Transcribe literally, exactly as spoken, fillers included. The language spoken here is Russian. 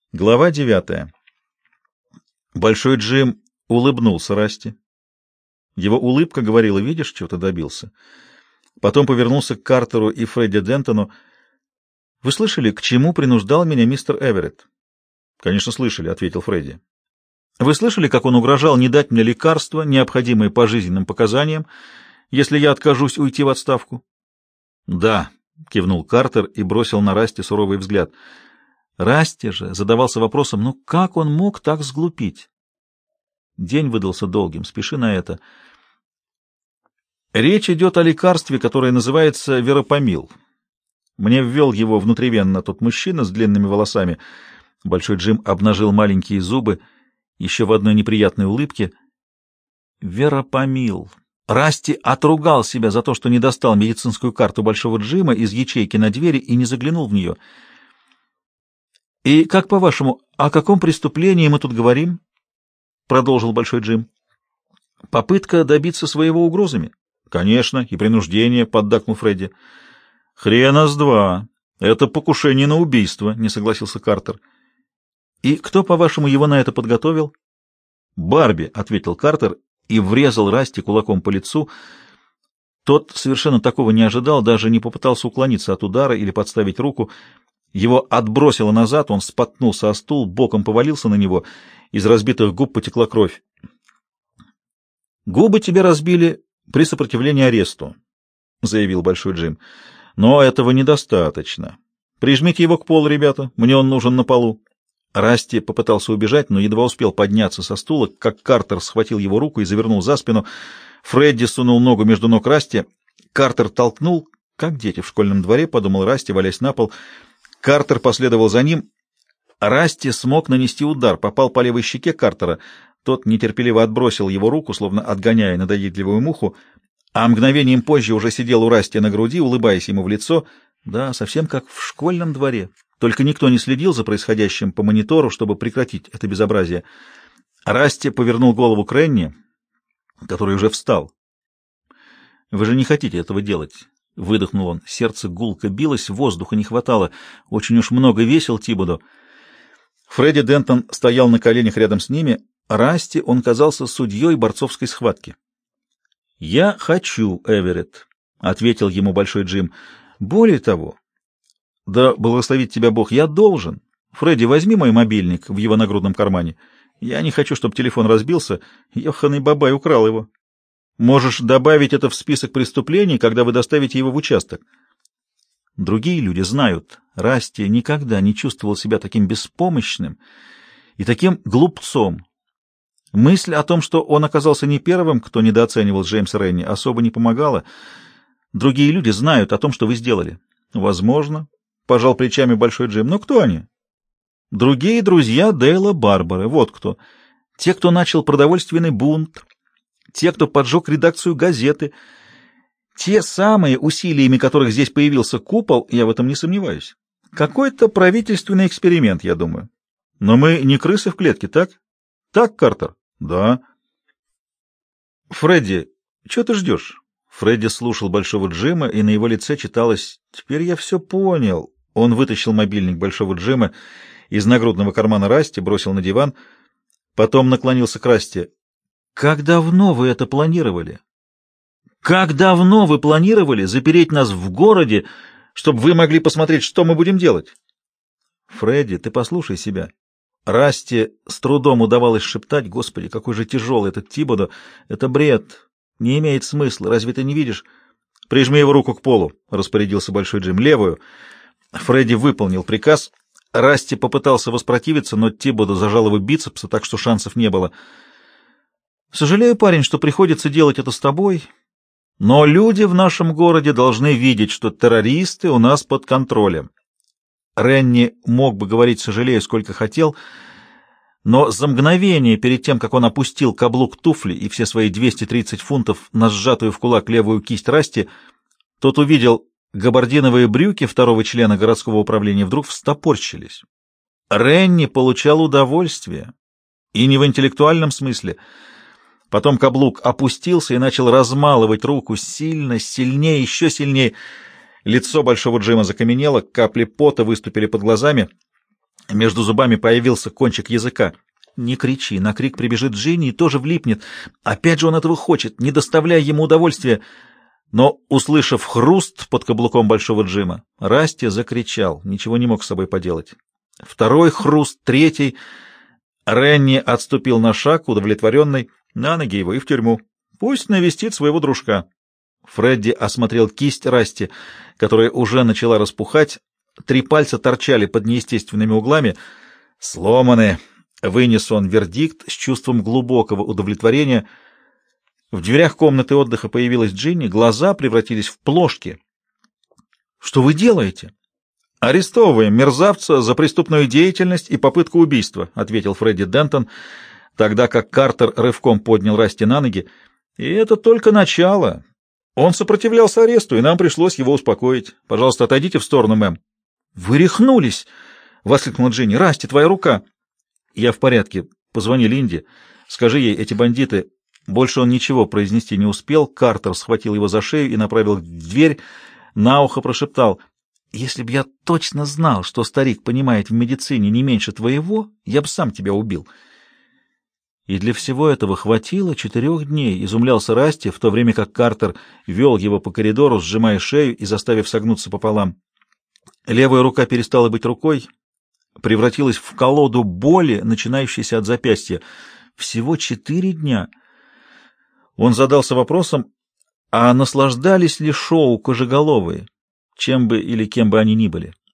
Глава девятая. Большой Джим улыбнулся Расти. Его улыбка говорила: «Видишь, чего ты добился?» Потом повернулся к Картеру и Фредди Дентону. «Вы слышали, к чему принуждал меня мистер Эверетт?» «Конечно, слышали», — ответил Фредди. «Вы слышали, как он угрожал не дать мне лекарства, необходимые по жизненным показаниям, если я откажусь уйти в отставку?» «Да», — кивнул Картер и бросил на Расти суровый взгляд. Расти же задавался вопросом: ну как он мог так сглупить? День выдался долгим, спеши на это. Речь идет о лекарстве, которое называется веропамил. Мне ввел его внутривенно тот мужчина с длинными волосами. Большой Джим обнажил маленькие зубы еще в одной неприятной улыбке. Веропамил. Расти отругал себя за то, что не достал медицинскую карту Большого Джима из ячейки на двери и не заглянул в нее. «И как, по-вашему, о каком преступлении мы тут говорим?» — продолжил Большой Джим. «Попытка добиться своего угрозами?» «Конечно, и принуждение», — поддакнул Фредди. «Хрена с два. Это покушение на убийство», — не согласился Картер. «И кто, по-вашему, его на это подготовил?» «Барби», — ответил Картер и врезал Расти кулаком по лицу. Тот совершенно такого не ожидал, даже не попытался уклониться от удара или подставить руку. Его отбросило назад, он споткнулся о стул, боком повалился на него, из разбитых губ потекла кровь. «Губы тебе разбили при сопротивлении аресту», — заявил Большой Джим. «Но этого недостаточно. Прижмите его к полу, ребята, мне он нужен на полу». Расти попытался убежать, но едва успел подняться со стула, как Картер схватил его руку и завернул за спину. Фредди сунул ногу между ног Расти. Картер толкнул, как дети в школьном дворе, подумал Расти, валясь на пол. Картер последовал за ним. Расти смог нанести удар, попал по левой щеке Картера. Тот нетерпеливо отбросил его руку, словно отгоняя надоедливую муху, а мгновением позже уже сидел у Расти на груди, улыбаясь ему в лицо. Да, совсем как в школьном дворе. Только никто не следил за происходящим по монитору, чтобы прекратить это безобразие. Расти повернул голову к Ренни, который уже встал. «Вы же не хотите этого делать?» — выдохнул он. Сердце гулко билось, воздуха не хватало. Очень уж много весил Тибодо. Фредди Дентон стоял на коленях рядом с ними. Расти он казался судьей борцовской схватки. «Я хочу, Эверетт», — ответил ему Большой Джим. «Более того, да благословит тебя Бог, я должен. Фредди, возьми мой мобильник в его нагрудном кармане. Я не хочу, чтобы телефон разбился. Ёханый бабай украл его. Можешь добавить это в список преступлений, когда вы доставите его в участок». Другие люди знают, Расти никогда не чувствовал себя таким беспомощным и таким глупцом. Мысль о том, что он оказался не первым, кто недооценивал Джеймса Ренни, особо не помогала. Другие люди знают о том, что вы сделали. Возможно, — пожал плечами Большой Джим. Но кто они? Другие друзья Дейла Барбары. Вот кто. Те, кто начал продовольственный бунт, те, кто поджег редакцию газеты, те самые, усилиями которых здесь появился купол, я в этом не сомневаюсь. Какой-то правительственный эксперимент, я думаю. Но мы не крысы в клетке, так? Так, Картер? Да. Фредди, что ты ждешь? Фредди слушал Большого Джима, и на его лице читалось: «Теперь я все понял». Он вытащил мобильник Большого Джима из нагрудного кармана Расти, бросил на диван, потом наклонился к Расти. «Как давно вы это планировали? Как давно вы планировали запереть нас в городе, чтобы вы могли посмотреть, что мы будем делать?» «Фредди, ты послушай себя». Расти с трудом удавалось шептать: «Господи, какой же тяжелый этот Тибодо! Это бред! Не имеет смысла, разве ты не видишь?» «Прижми его руку к полу», — распорядился Большой Джим. «Левую». Фредди выполнил приказ. Расти попытался воспротивиться, но Тибодо зажал его бицепсы, так что шансов не было. «Сожалею, парень, что приходится делать это с тобой, но люди в нашем городе должны видеть, что террористы у нас под контролем». Ренни мог бы говорить «сожалею» сколько хотел, но за мгновение перед тем, как он опустил каблук туфли и все свои двести тридцать фунтов на сжатую в кулак левую кисть Расти, тот увидел габардиновые брюки второго члена городского управления вдруг встопорщились. Ренни получал удовольствие, и не в интеллектуальном смысле. Потом каблук опустился и начал размалывать руку сильно, сильнее, еще сильнее. Лицо Большого Джима закаменело, капли пота выступили под глазами. Между зубами появился кончик языка. «Не кричи, на крик прибежит Джинни и тоже влипнет. Опять же он этого хочет, не доставляй ему удовольствия». Но, услышав хруст под каблуком Большого Джима, Расти закричал, ничего не мог с собой поделать. Второй хруст, третий. Ренни отступил на шаг, удовлетворенный. На ноги его и в тюрьму. Пусть навестит своего дружка. Фредди осмотрел кисть Расти, которая уже начала распухать. Три пальца торчали под неестественными углами. «Сломаны!» — вынес он вердикт с чувством глубокого удовлетворения. В дверях комнаты отдыха появилась Джинни, глаза превратились в плошки. «Что вы делаете?» «Арестовываем мерзавца за преступную деятельность и попытку убийства», — ответил Фредди Дентон, тогда как Картер рывком поднял Расти на ноги. «И это только начало. Он сопротивлялся аресту, и нам пришлось его успокоить. Пожалуйста, отойдите в сторону, мэм». «Вы рехнулись!» — воскликнула Джинни. «Расти, твоя рука!» «Я в порядке. Позвони Линде. Скажи ей, эти бандиты...» Больше он ничего произнести не успел. Картер схватил его за шею и направил в дверь. На ухо прошептал: «Если б я точно знал, что старик понимает в медицине не меньше твоего, я бы сам тебя убил». И для всего этого хватило четырех дней, изумлялся Расти, в то время как Картер вел его по коридору, сжимая шею и заставив согнуться пополам. Левая рука перестала быть рукой, превратилась в колоду боли, начинающейся от запястья. Всего четыре дня. Он задался вопросом, а наслаждались ли шоу кожеголовые, чем бы или кем бы они ни были.